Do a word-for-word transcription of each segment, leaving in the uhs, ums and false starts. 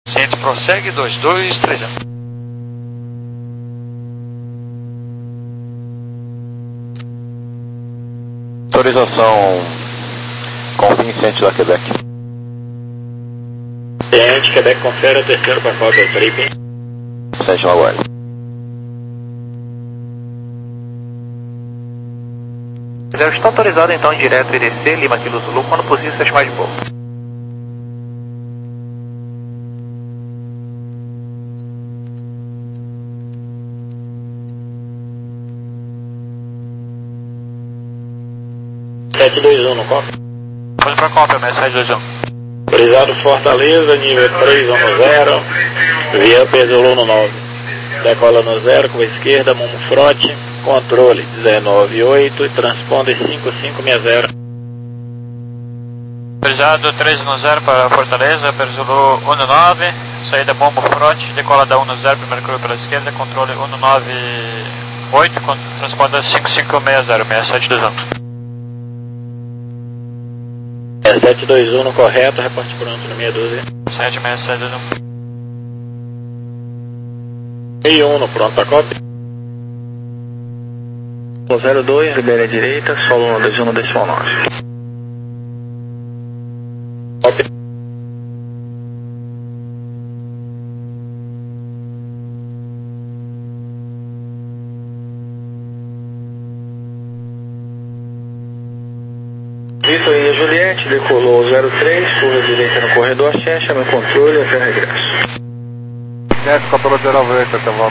Centro prossegue, dois dois três zero. Autorização com Vicente da Quebec. Vicente, Quebec, confere o terceiro pacote do trip. Vicente Laguardia. Está autorizado então em direto I D C, Lima Kilo Zulu, quando possível se chamar de pouco. sete dois um no cópia. Pode pra cópia, mestre sete dois um. Autorizado Fortaleza, nível três um zero, via Pesolou no nove. Decola no zero, com a esquerda, Momo Frote, controle dezenove oito e transponder cinco cinco seis zero. Autorizado três um zero para Fortaleza, Perzolo um nove, saída bombo frote, decola da um zero, primeiro curva pela esquerda, controle um nove oito, transponder cinco cinco seis zero, seis sete dois um. sete dois um no correto, reporte pronto no meia dúzia. sete seis sete dois um. meia um no pronto, a cópia. zero dois, primeira direita, solo um dois um decimal nove. Cópia. Vitor e Juliette, decolou zero três, curva direita no corredor, chama meu controle até regresso. Desce, copiloto zero oito, até volta.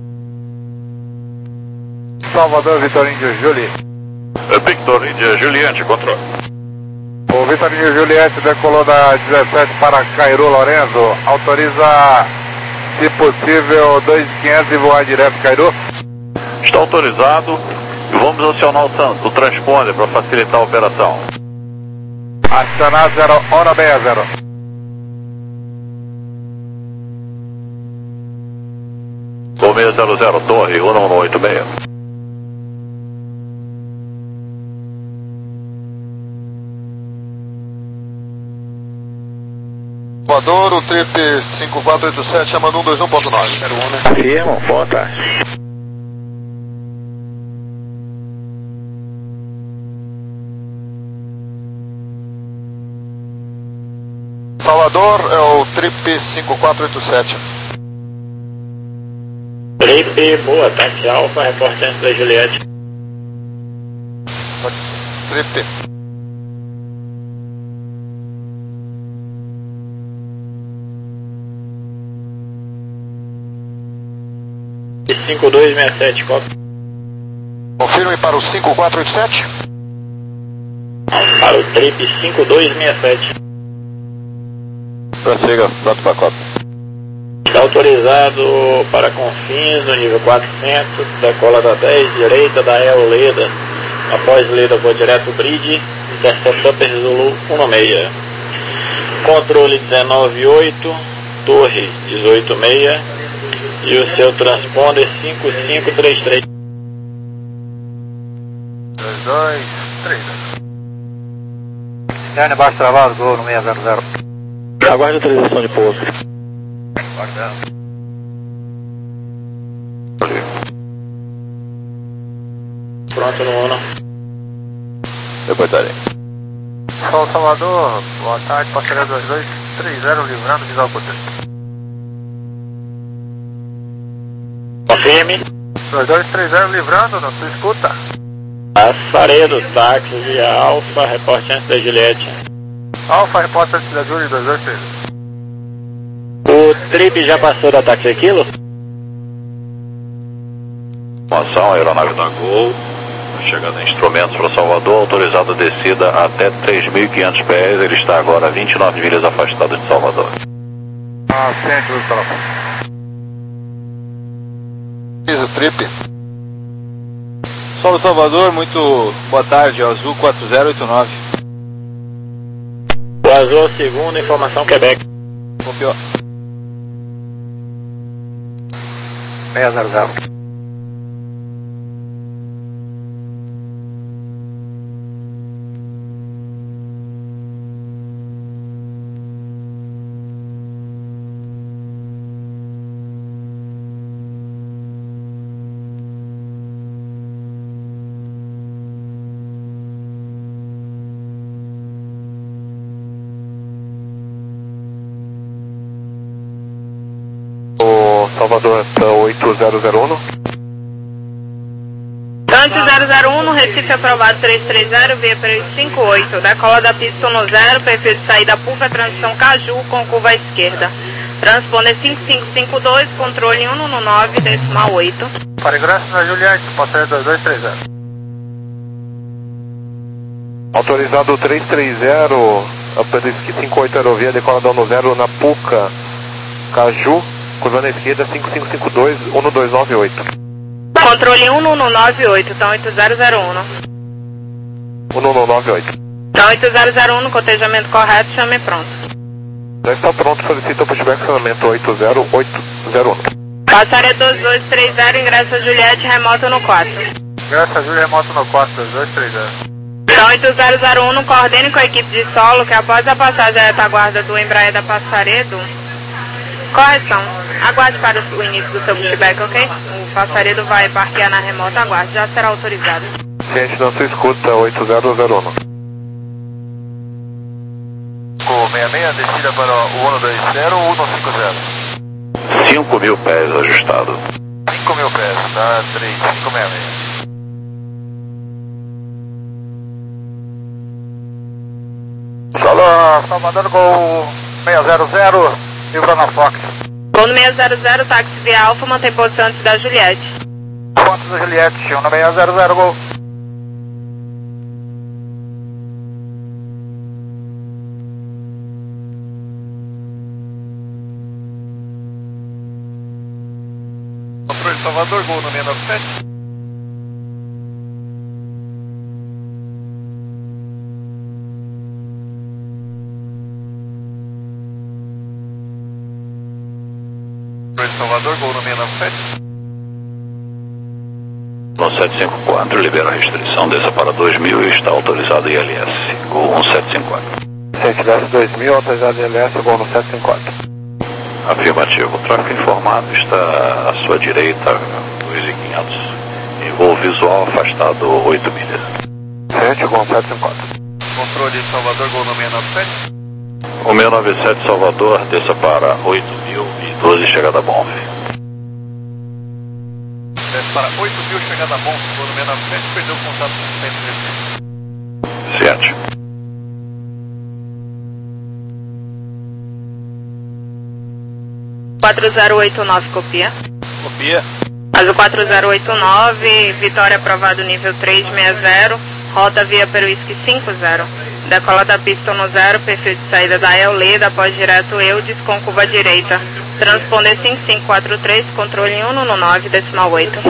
Salvador, Vitor Índio, Juli. Victor Índia, Juliette, controle. O Vitor Índio, Juliette, decolou da dezessete para Cairu, Lorenzo. Autoriza, se possível, dois mil e quinhentos e voar direto, Cairu. Está autorizado. Vamos acionar o Santos, o transponder, para facilitar a operação. Acionar zero, hora meia zero. seis zero zero, torre um um oito seis. Salvador, o trip cinco quatro oito sete, chamando um dois um ponto nove. Afirmo, boa tarde. Salvador é o trip cinco quatro oito sete. Trip, boa, táxi Alfa, reporte antes da Juliette. Trip. cinco dois seis sete, cópia. Confirme para o cinco quatro oito sete. Para o trip cinco dois seis sete. Prossiga, pronto para cópia. Está autorizado para Confins no nível quatrocentos, decola da dez, direita da E O Leda. Após Leda, vou direto Bridge, intercepta Perzolo um seis. Controle dezenove oito, torre dezoito seis e o seu transponder cinco cinco três três. dois dois três. Externo baixo travado, gol no seis zero zero. Aguarde a autorização de pouso. Guardando. Pronto no Uno. Reportarei. Sol Salvador, boa tarde, parceria dois dois três zero, livrando de Galpotê. Confirme. dois dois três zero, livrando, não se escuta. Assaredo, táxi via Alfa, reporte antes da Juliette. Alfa, repórter da Júlia dois dois três. O trip já passou da táxi Aquilo? Informação, aeronave da Gol, chegando em instrumentos para Salvador, autorizada a descida até três mil e quinhentos pés, ele está agora a vinte e nove milhas afastado de Salvador. Ah, centro do telefone. Fiz trip. Solo Salvador, muito boa tarde, Azul quatro zero oito nove. O Azul, segundo, informação Quebec. Copiou. seis zero zero. Salvador, oito zero zero um. oito zero zero um, Recife aprovado três três zero, via para cinco oito, decola da pista no zero, perfil de saída Puca, transição Caju com curva à esquerda. Transponder cinco cinco cinco dois, controle um um nove, decimal oito. Para ingresso na Juliette, passageiro dois dois três zero. Autorizado três três zero, Apeliski cinco oito aerovia, decoladão no zero na Puca, Caju, curva na esquerda cinco cinco cinco dois, um dois nove oito. Controle um um nove oito, então oito zero zero um. um um nove oito. Então oito zero zero um, cotejamento correto, chame pronto. Já está pronto, solicita o pushback, acionamento oito zero oito zero um. Passaria dois dois três zero, ingresso a Juliette, remoto no quatro. Ingresso a Juliette, remoto no quatro, dois dois três zero. Então oito zero zero um, coordene com a equipe de solo que após a passagem à retaguarda do Embraer da Passaredo, correção, aguarde para o início do seu pushback, ok? O Passaredo vai parquear na remota, aguarde, já será autorizado. Ciente na sua escuta, oito zero zero um. sessenta e seis, descida para o um dois zero ou um cinco zero? cinco mil pés ajustado. cinco mil pés, tá? três cinco seis seis. Solo, Salvador, Gol seis zero zero, livra na Fox. Gol no seis zero zero, táxi via Alfa, mantém posição antes da Juliette. Pontos da Juliette, um no seis zero zero, Gol. Controle Salvador, Gol no seis nove sete. Salvador, Gol no seis nove sete. No sete cinco quatro, libera a restrição, desça para dois mil e está autorizado I L S. Gol um sete cinco quatro. Sete dois mil, autorizado I L S, Gol no sete cinco quatro. Afirmativo, o tráfego informado está à sua direita, dois mil e quinhentos. Em voo visual, afastado oito milhas. Sete, Gol sete cinco quatro. Controle Salvador, Gol no seis nove sete. O seis nove sete Salvador, desça para oito mil e doze, chegada a Bonf. Desce para oito mil, chegada a Bonf, Gol no seis nove sete, perdeu o contato com o centro de Ciente. quatro zero oito nove, copia. Copia. Azul quatro zero oito nove, Vitória aprovado nível três seis zero, rota via Peruísque cinco zero. Decola da pista no zero, perfil de saída da Euleda, após direto Eudes com curva direita. Transponder cinco cinco quatro três, controle um um nove, decimal oito.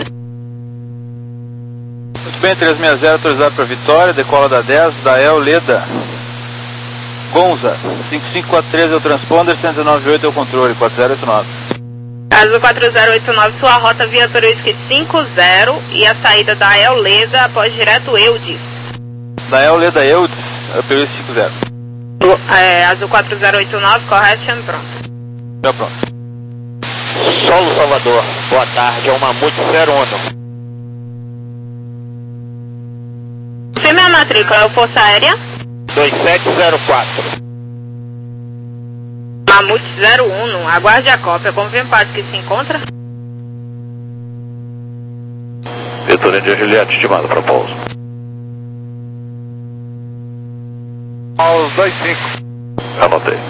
Muito bem, três seis zero autorizado para Vitória, decola da dez, da Euleda. Gonza, cinco cinco quatro três é o transponder, cento e dezenove oito é o controle, quatro zero oito nove. Azul quatro zero oito nove, sua rota via Peruísque cinco zero e a saída da Euleda, após direto Eudes. Da Euleda Eudes, é o Peruísque cinco zero. É, Azul quatro zero oito nove, correto, chame pronto. Já pronto. Solo Salvador, boa tarde, é o Mamute zero um. Firme a matrícula, é o Força Aérea? dois sete zero quatro. Mamute zero um, aguarde a cópia, confirme para que se encontra. Vitorino de Juliette, estimado para pouso. Aos dois cinco. Anotei.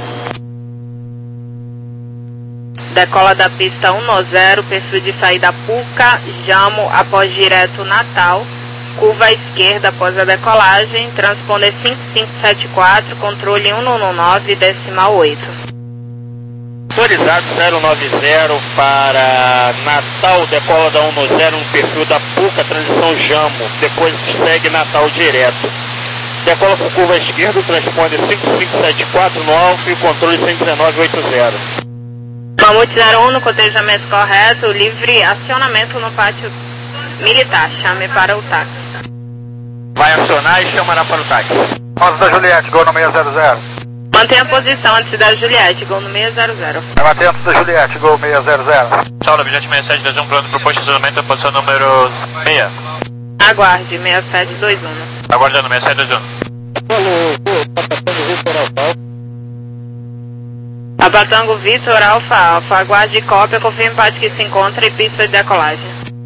Decola da pista um zero, perfil de saída Puca, Jamo, após direto Natal, curva à esquerda após a decolagem, transponder cinco cinco sete quatro, controle um um nove, decimal oito. Autorizado zero nove zero para Natal, decola da um zero no perfil da Puca, transição Jamo, depois segue Natal direto. Decola com curva à esquerda, transponder cinco cinco sete quatro no Alfa e controle cento e dezenove oito zero. Mamute zero um, no cotejamento correto, livre acionamento no pátio militar, chame para o táxi. Vai acionar e chamará para o táxi. Pontos da Juliette, Gol no seis zero zero. Mantenha a posição antes da Juliette, Gol no seis zero zero. Vai atento da Juliette, Gol seis zero zero. Saulo, objeto seis sete dois um, pronto para o posto de estacionamento, posição número seis. Aguarde, seis sete dois um. Aguardando, seis sete dois um. Papa Tango Vitor Alfa Alfa, aguarde cópia, confirme parte que se encontra e pista de decolagem.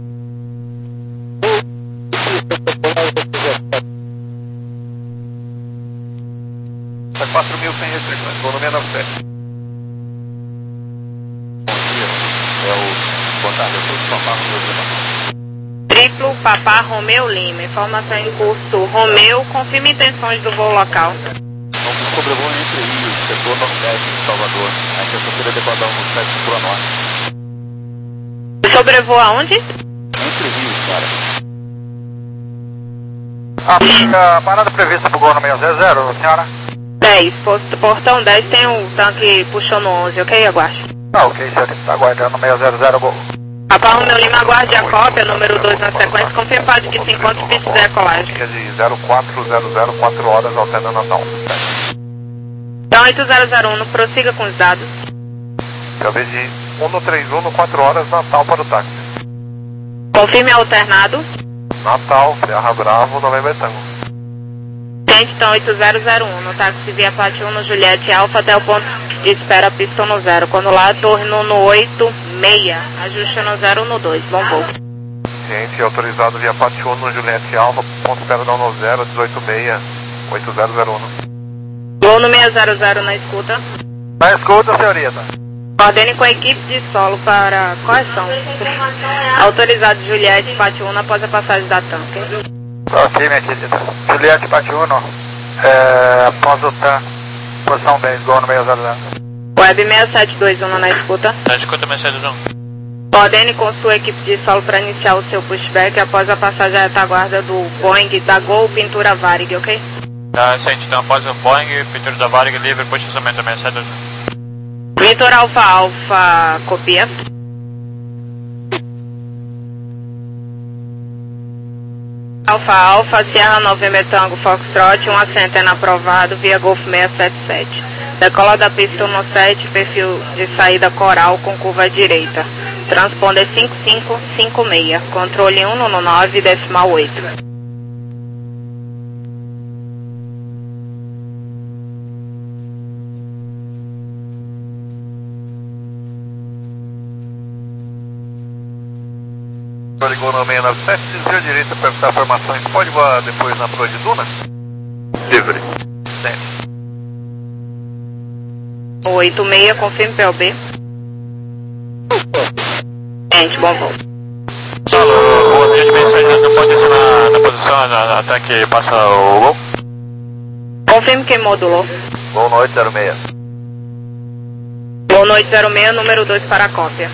Está quatro mil sem restrições, vou no seis nove sete. Bom dia, é o boa tarde, eu sou o Papá Romeu Lima. Triplo Papá Romeu Lima, informação em curso. Romeu, confirme intenções do voo local. Vamos sobrevoo entre Rios, setor nordeste de Salvador. A intenção seria decolar um sete para norte. Sobrevoa aonde? Entre Rios, A, a parada prevista para o Gol no seis zero zero, senhora? dez, posto, portão dez tem um tanque puxando onze, ok? Aguarde. Ah, ok, senhorita, está aguardando seis zero zero, Gol. Papá Romeu Lima, aguarde a cópia, número dois na sequência, confirme parte que se encontra e pista de decolagem. Que é de zero quatro zero zero, quatro horas, alternando a Natal. Então oito zero zero um, prossiga com os dados. Eu vejo de um três um, quatro horas, Natal para o táxi. Confirme alternado. Natal, Serra Bravo, November Tango. Tente então oito zero zero um, no táxi via Pátio um no Juliette Alfa até o ponto de espera pista no zero. Quando lá, torre no oito seis, ajuste no zero no dois, bom voo. Gente, autorizado via Pátio um no Juliette Alfa, ponto de espera no zero, dezoito seis, oito zero zero um. Gol no seis zero zero na escuta. Na escuta, senhorita. Ordene com a equipe de solo para... Quais são? Autorizado Juliette Pátio um após a passagem da TAM, ok? Ok, minha querida. Juliette Patiuno, é, após o T A M, posição dez, Gol no seis zero zero. Web seis sete dois um na escuta. Na escuta, seis sete dois um. Ordene com sua equipe de solo para iniciar o seu pushback após a passagem à retaguarda do Boeing da Gol Pintura Varig, ok? Tá, gente, então após o Boeing, pintura da Varig livre, posicionamento seis sete dois um. Vitor Alfa Alfa, copia. Alfa Alfa, Sierra November Tango Foxtrot, um assenteno aprovado via Golf seis sete sete. Decola da pista um sete, perfil de saída coral com curva direita. Transponder cinco cinco cinco seis, controle um no nove, decimal oito. Ligou no seis nove sete, desvio direito para perguntar informações. Pode voar depois na proa de Duna? Livre. Sempre. oito seis, confirme P O B. Gente, bom voo. Solo, o dia de mensagem não pode ser na, na posição na, até que passa o Gol? Confirme quem modulou. Gol no oito zero seis. Gol no oito zero seis, número dois para a cópia.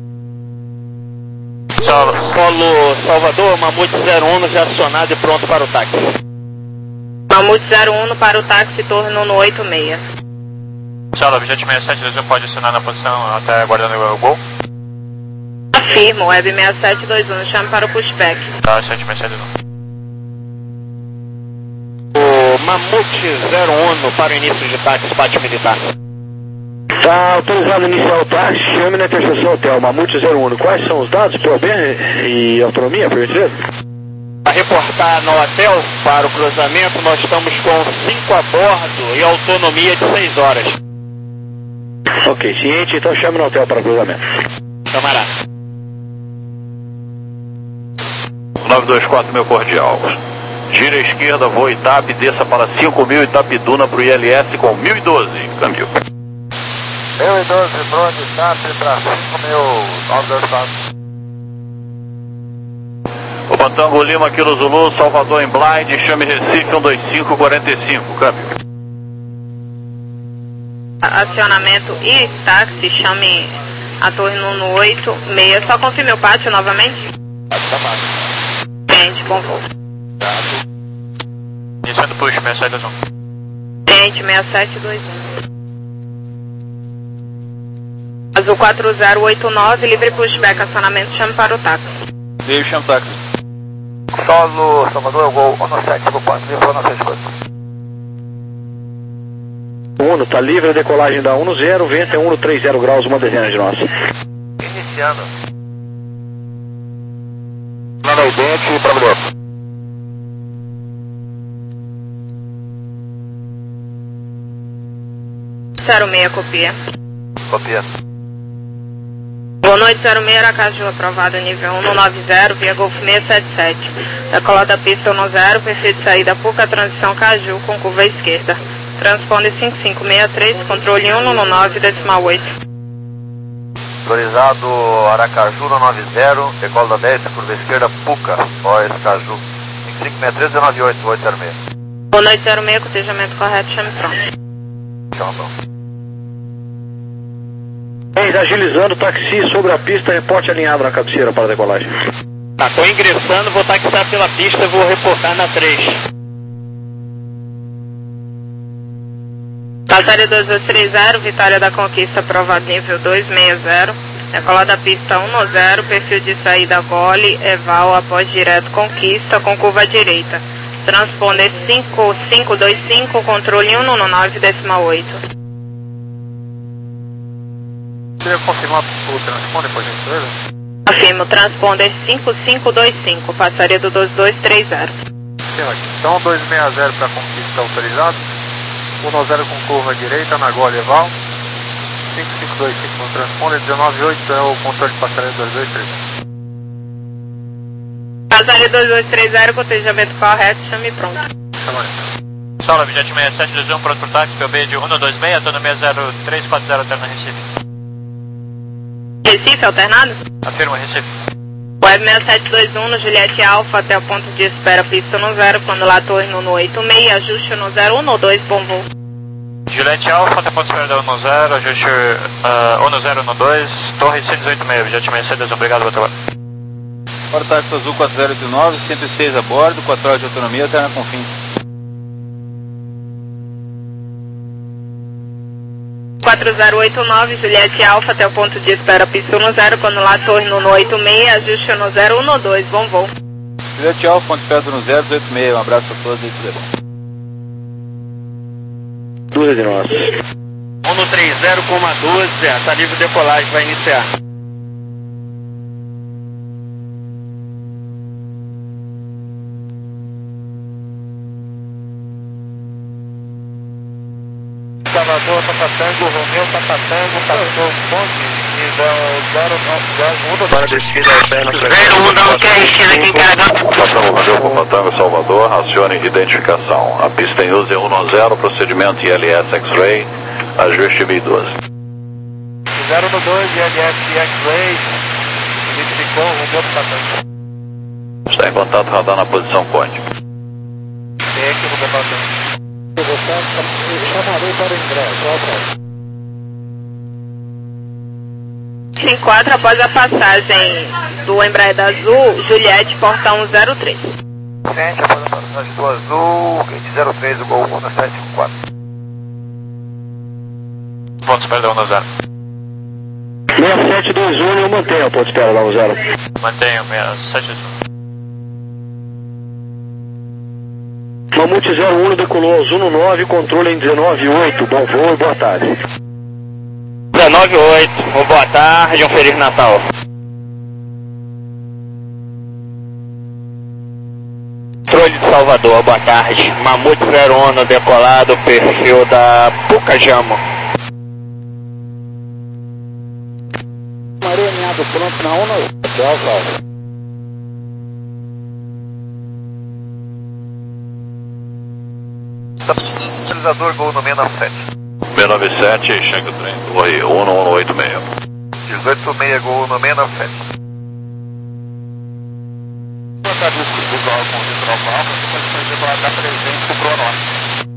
Solo, Polo Salvador, Mamute zero um já acionado e pronto para o táxi. Mamute zero um para o táxi, torno no oito seis. Solo, Jet seis sete dois um pode acionar na posição até aguardando o Gol? Afirmo, Web seis sete dois um, chame para o pushback. Tá, sete seis sete dois um. O Mamute zero um para o início de táxi, pátio militar. Tá autorizado iniciar o táxi, chame na interseção hotel, Mamute zero um. Quais são os dados, P O B e autonomia, por gentileza? Para reportar no hotel para o cruzamento, nós estamos com cinco a bordo e autonomia de seis horas. Ok, ciente, então chame no hotel para cruzamento. Camarada. nove dois quatro, meu cordial. Gira à esquerda, voa Itap, desça para cinco mil Itapiduna para o I L S com mil e doze, câmbio. mil e doze, Bronze, Itap para cinco mil, nove dois quatro. O Pantango Lima, Kilo Zulu, Salvador em Blind, chame Recife um dois cinco quatro cinco, câmbio. Acionamento e táxi, chame a torre no oito seis. Só confirme o pátio novamente? Gente, bom voo. Iniciando push, seis sete dois um. Gente, seis sete dois um. Azul quatro zero oito nove, livre pushback, acionamento, chame para o táxi. Veio, chama o táxi. Solo, Salvador, Gol um sete, por ponto, livre um sete quatro. Uno, tá livre a decolagem da um zero, vento é um três zero graus, uma dezena de nós. Iniciando. Lá na idente, para mulher. zero seis, copia. Copia. Boa noite, zero seis, Aracaju, aprovado nível um nove zero, via Golf seiscentos e setenta e sete. Decolar da pista um zero, perfil de saída Puca, transição Caju, com curva à esquerda. Transponder cinco cinco seis três, controle um nove decimal oito. Autorizado Aracaju no nove zero, decola da dez, curva à esquerda, Puca, Oeste Caju. cinco cinco seis três, nove oito, oito zero seis. Boa noite, zero seis, cotejamento correto, chame pronto. Chama pronto. Agilizando, taxi sobre a pista, reporte alinhado na cabeceira para a decolagem. Tá, tô ingressando, vou taxar pela pista, vou reportar na três. Passaria dois dois três zero, Vitória da Conquista, aprovado nível dois seis zero. Decolar da pista um zero, perfil de saída Gole, Eval, após direto Conquista, com curva à direita. Transponder cinco cinco dois cinco, controle um nove decimal oito. Queria confirmar o transponder, por gentileza? Afirmo, transponder cinco cinco dois cinco, passaria do dois dois três zero. Então dois seis zero para Conquista autorizado, um zero com curva à direita na Gole Eval, cinco cinco dois cinco no transponder, dezenove oito é o controle de passaria dois dois três zero. Passaria dois dois três zero, cotejamento correto, chame pronto. Saulo, objeto seis sete dois um, pronto por táxi, P O B de um dois seis, dona seis zero três quatro zero, alterna Recife. Recife, alternado? Afirma, Recife. Web seis sete dois um no Juliette Alfa, até o ponto de espera, pista no zero, quando lá torre no oito seis, ajuste no zero um dois, bom voo. Juliette Alfa, até o ponto de espera da um zero, ajuste uh, um zero um dois, torre cento e dezoito seis, objeto seis sete dois um, obrigado, boa trabalho. Portátil Azul quatro zero oito nove, cento e seis a bordo, quatro horas de autonomia, alterna Confins. quatro zero oito nove, Juliette Alfa, até o ponto de espera, pista no zero, quando lá torre no oito seis, ajuste no zero um dois, bom voo. Juliette Alfa, ponto de espera no zero dezoito seis, um abraço a todos e tudo é bom. Duas de nós. um três zero, doze, tá livre decolagem, vai iniciar. Salvador, Tapatango, Romeu, Tapatango, passou ponte, nível zero um, para descida alterna. zero um, não quer esquina aqui em Caragão. Passamos Romeu, Tapatango, Salvador, acione identificação. A pista em uso é um zero, procedimento I L S X-Ray, ajuste mil e doze. zero um dois, I L S X-Ray, identificou, Romeu, Tapatango. Está em contato, radar na posição Conde. Tem aqui o Tapatango. Chamarei para ingresso, Se enquadra após a passagem do Embraer da Azul, Juliette, porta um zero três. Sente após a passagem do Azul, gate zero três, o Gol um sete quatro. Ponto de espera da um zero. seis sete dois um, eu mantenho o ponto de espera da um zero. Mantenho seis sete dois um. Mamute zero um decolou aos um nove, controle em dezenove oito, bom voo e boa tarde. dezenove oito, boa tarde, um Feliz Natal. Controle de Salvador, boa tarde. Mamute zero um decolado, perfil da Pucajamo. Maré alinhado pronto na um nove. Tchau, tchau. Utilizador Gol no seis nove sete. seis nove sete, chega o trem, torre um um oito seis. dezoito seis, Gol no seis nove sete. Quanto a busca do Gol com o Vitor Alfa, você pode fazer para dar presente para o Pronorte.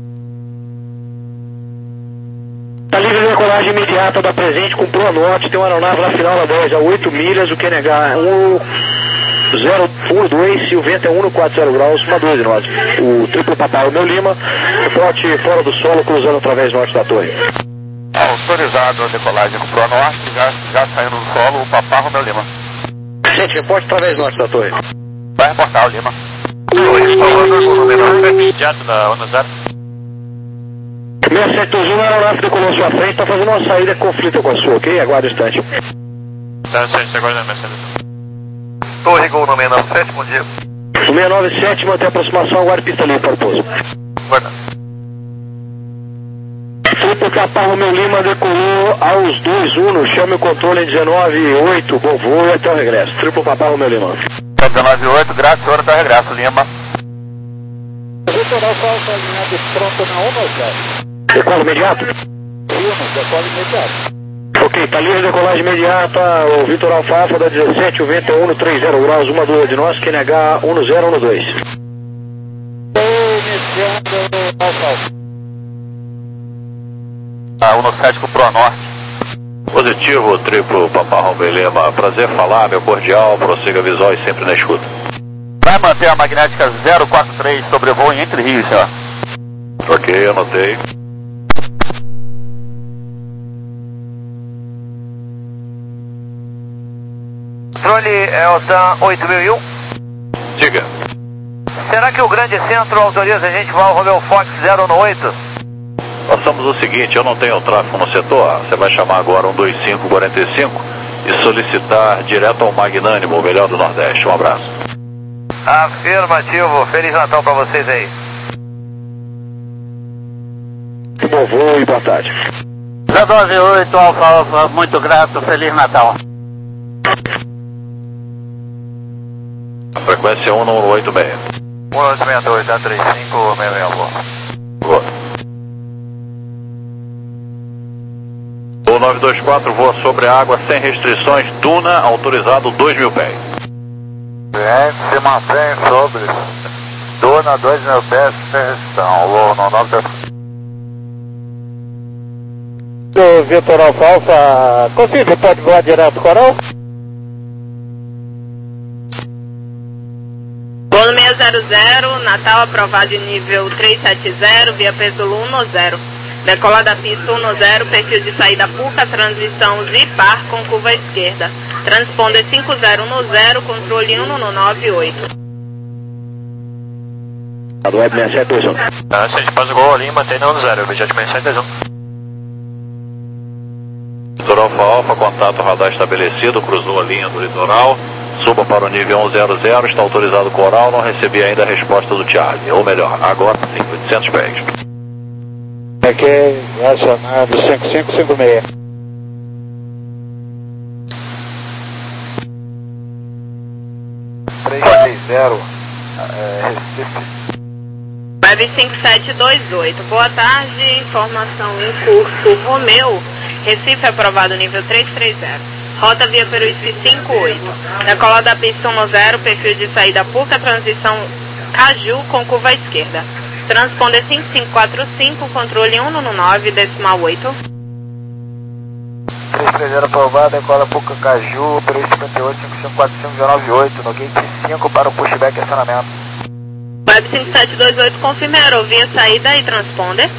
Está livre a decolagem imediata da presente com Pro Norte, tem uma aeronave na final da dez, a oito milhas, o Q N H um zero um dois, se o vento é um quatro zero graus, uma doze nós. O triplo papai, o meu Lima, reporte fora do solo, cruzando através norte da torre. Autorizado a decolagem com Pro Norte, já, já saindo do solo, o Papá Romeu Lima. Gente, reporte através norte da torre. Vai reportar o Lima. dois, Salvador, com o número sete. Imediato da um zero. seis sete dois um, a aeronave decolou à sua frente, está fazendo uma saída que conflita com a sua, ok? Aguarde o instante. Tá, você aguarda na Mercedes. Torre Gol no seis nove sete, bom dia. O seis nove sete mantém a aproximação, aguarde pista livre para o pouso. Guarda. Felipe Triplo Papa Romeu Lima decolou aos dois Uno, chame o controle em dezenove oito, bom voo e até o regresso. Triplo Papa Romeu Lima. dezenove oito, graças, senhor, até o regresso, Lima. Litoral Falsa alinhado pronto na um zero. Decola imediato? Uno, decola imediato. Ok, tá livre decolagem imediata, o Vitor Alfafa da dezessete, o vento é um três zero graus, uma duas de nós, Q N H um zero um dois. Iniciando Alfafa. Ah, um sete com o Pro Norte. Positivo, triplo Papa Romeu Lima. Prazer falar, meu cordial, prossiga visual e sempre na escuta. Vai manter a magnética zero quatro três sobrevoo em Entre Rios, senhor. Ok, anotei. Controle é o TAM oito mil e um. Diga. Será que o Grande Centro autoriza a gente voar o Romeu Fox zero um oito? Façamos o seguinte, eu não tenho tráfego no setor, você vai chamar agora um dois cinco quatro cinco e solicitar direto ao Magnânimo, o melhor do Nordeste. Um abraço. Afirmativo, Feliz Natal pra vocês aí. Bom voo e boa tarde. dezenove oito, Alfa Alfa, muito grato, Feliz Natal. A frequência é um um oito seis. um oito seis dois, dá três cinco seis seis, boa. Boa. O nove dois quatro voa sobre a água sem restrições, duna, autorizado dois mil pés. Cliente se mantém sobre duna dois mil pés sem restrição. Voo no nove dois quatro. Do Vitor Alfa Alfa, confirme, pode voar direto Coral? Bolo seis zero zero, Natal aprovado em nível trezentos e setenta, via peso um zero. Decola da pista um zero, perfil de saída Puca, transição Zipar com curva esquerda. Transponder cinco zero um zero, controle um no nove oito. A do Web sessenta e sete dois um. Ah, se a gente faz o gol ali, mantém no um zero, objeto sessenta e sete dois um. Vitor Alfa Alfa, contato radar estabelecido, cruzou a linha do litoral, suba para o nível um zero zero, está autorizado Coral, não recebi ainda a resposta do Charlie, ou melhor, agora sim, oitocentos pés. Ok, acionado cinco cinco cinco seis. três três zero, é, Recife. Web cinco sete dois oito, boa tarde, informação em curso Romeu, Recife aprovado nível trezentos e trinta, rota via Peruísque cinco oito, decola da pista um zero, perfil de saída Puca, transição Caju com curva esquerda, transponder cinco cinco quatro cinco, controle um no nove, decimal oito. três três zero aprovado, decola Puca Caju, Peruísque cinquenta e oito, cinco cinco quatro cinco, dezenove oito, no gate cinco para o pushback e acionamento. Web cinco sete dois oito, confirma aerovia saída e transponder.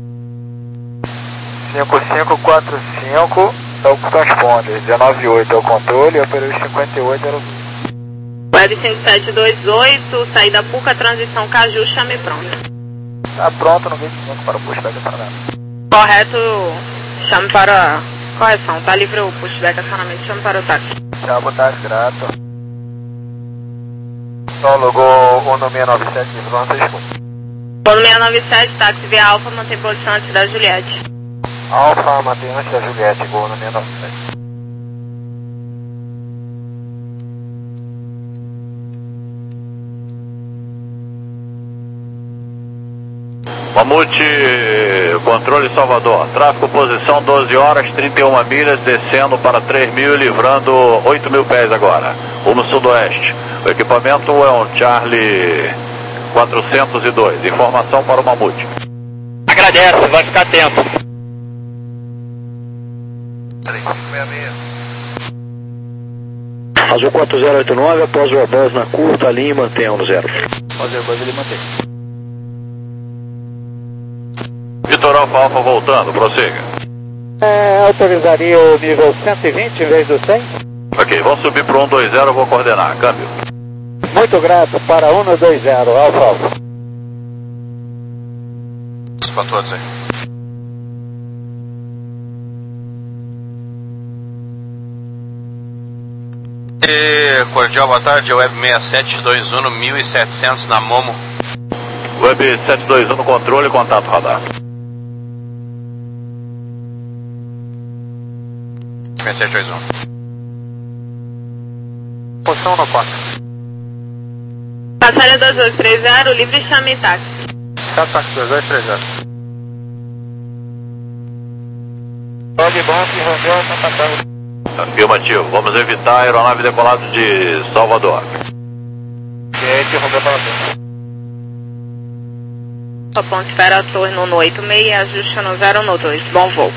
cinco cinco quatro cinco é o transponder, dezenove oito é o controle, e o Peruísque cinquenta e oito era o... Web cinco sete dois oito, saída Puca, transição Caju, chame pronto. Tá pronto no gate cinco para o pushback e acionamento. Correto, chame para... Correção, tá livre o pushback acionamento, chame para o táxi. Tchau, boa tarde, grato. Solo Gol um seis nove sete, não sei como. Polo seis nove sete, táxi via Alfa, mantém posição antes da Juliette. Alfa, mantém antes da Juliette, Gol no seis nove sete. Mamute, controle Salvador, tráfego posição doze horas, trinta e uma milhas, descendo para três mil, livrando oito mil pés agora, rumo sudoeste. O equipamento é um Charlie quatrocentos e dois, informação para o Mamute. Agradece, vai ficar tempo. três cinco seis seis. Azul quatro zero oito nove, após o Airbus na curta, linha e mantém um zero. Após o Airbus ele mantém. Vitor Alfa Alfa voltando, prossiga. É, autorizaria o nível cento e vinte em vez do cem? Ok, vamos subir para o um dois zero, vou coordenar, câmbio. Muito grato, para um dois zero, Alfa Alfa. Isso para todos aí. E, cordial, boa tarde, Web seis sete dois um, mil e setecentos na Momo. Web sete dois um no controle, contato radar. seis sete dois um. Posição no quatro. Passaria dois dois três zero, livre chame e táxi. Tá, táxi dois dois três zero. Sobe bom que Romeu tá passando. Afirmativo. Vamos evitar a aeronave decolada de Salvador. Gente, Romeu para você. Ponte espera turno no oito seis, ajuste no zero no dois. Bom voo.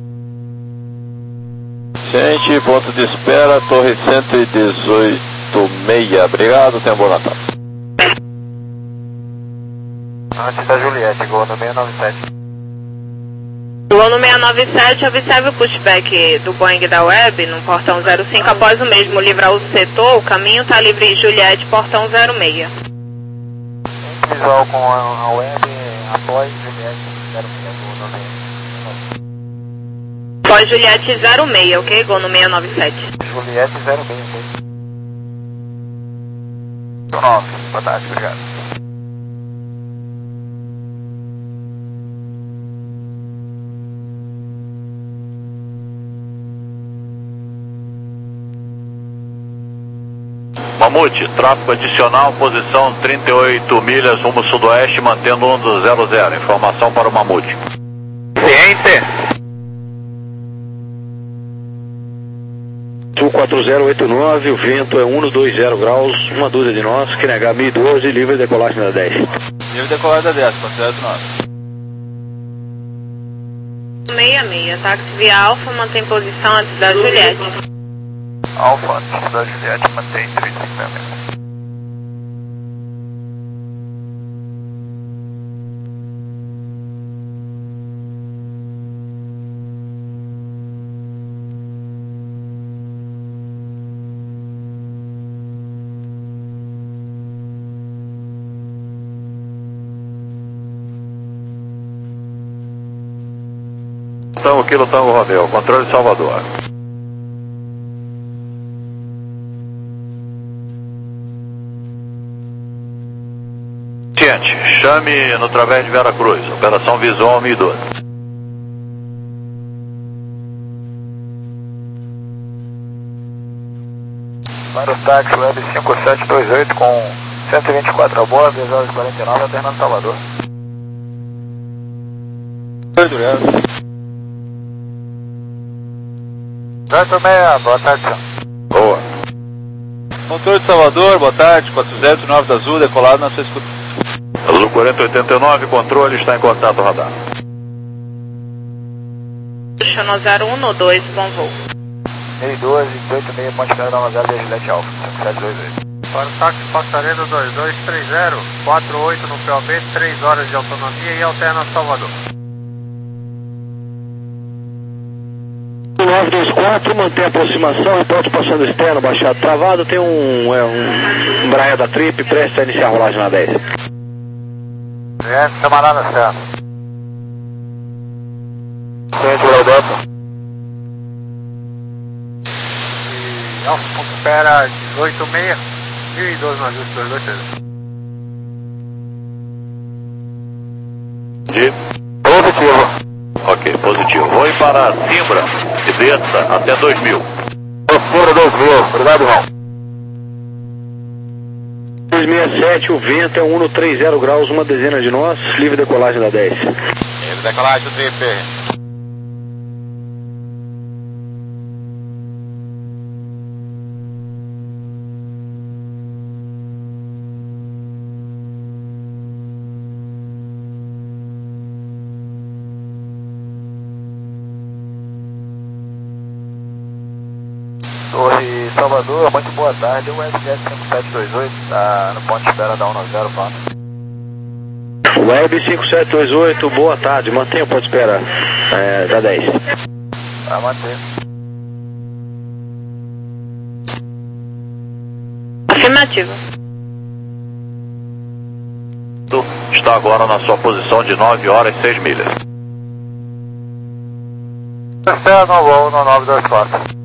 Gente, ponto de espera, torre cento e dezoito seis. Obrigado, tenha um bom Natal. Antes da Juliette, gol no seis nove sete. Gol no seis nove sete, observe o pushback do Boeing da Web no portão zero cinco após o mesmo livrar o setor. O caminho está livre em Juliette, portão zero seis. Visual com a, a Web após Juliette zero seis, gol no seis. Após Juliette zero seis, ok? Gol no seis nove sete. Juliette zero seis, ok. nove, boa tarde, obrigado. Mamute, tráfego adicional, posição trinta e oito milhas, rumo sudoeste, mantendo um do zero zero. Informação para o Mamute. Ciente. Sul quatro zero oito nove, o vento é um no dois zero graus, uma dúzia de nós, que negar mil e doze, livre decolagem da dez. Livre decolagem da dez, quatro zero oito nove. seis seis, táxi via Alfa, mantém posição antes da Juliette. Alfa, antes da Juliette, mantém três cinco seis. Tango Kilo Tango Romeu, controle de Salvador. Ciente, chame no través de Vera Cruz, operação visual mil e doze. Para o táxi Web cinco sete dois oito com cento e vinte e quatro a bordo, dez horas e quarenta e nove, alternando Salvador. Obrigado. Certo, meia, boa tarde, senhor. Boa. Controle de Salvador, boa tarde, quatro zero oito nove da Azul, decolado na sua escuta. Azul quarenta oitenta e nove, controle, está em contato radar. No zero um no dois, bom voo. mil e doze, oito seis, Ponte Espera da Mazada de Juliette Alfa, cinco sete dois oito. Para o táxi Passaredo dois dois três zero, quatro oito no P O B, três horas de autonomia e alterna Salvador. nove dois quatro, mantém a aproximação, reporte passando externo, baixado travado, tem um, é, um Embraer da Trip, prestes a iniciar a rolagem na dez. Gente, camarada certo. Gente, Laudeto. E Alfa, ponto espera dezoito seis, mil e doze no ajuste dois dois três. De? Positivo. Ok, positivo. Vou para Simbra e desça até dois mil. Simbra dois mil, obrigado, irmão. dois seis sete, o vento é um no três zero graus, uma dezena de nós, livre decolagem da dez. Livre decolagem do Trip. Torre Salvador, muito boa tarde. O WebJet cinco sete dois oito está no ponto de espera da um nove zero, Paulo. Web cinco sete dois oito, boa tarde, mantenha o ponto de espera é, da dez. Vai manter. Afirmativo. Está agora na sua posição de nove horas e seis milhas. Externo, voo no nove dois quatro.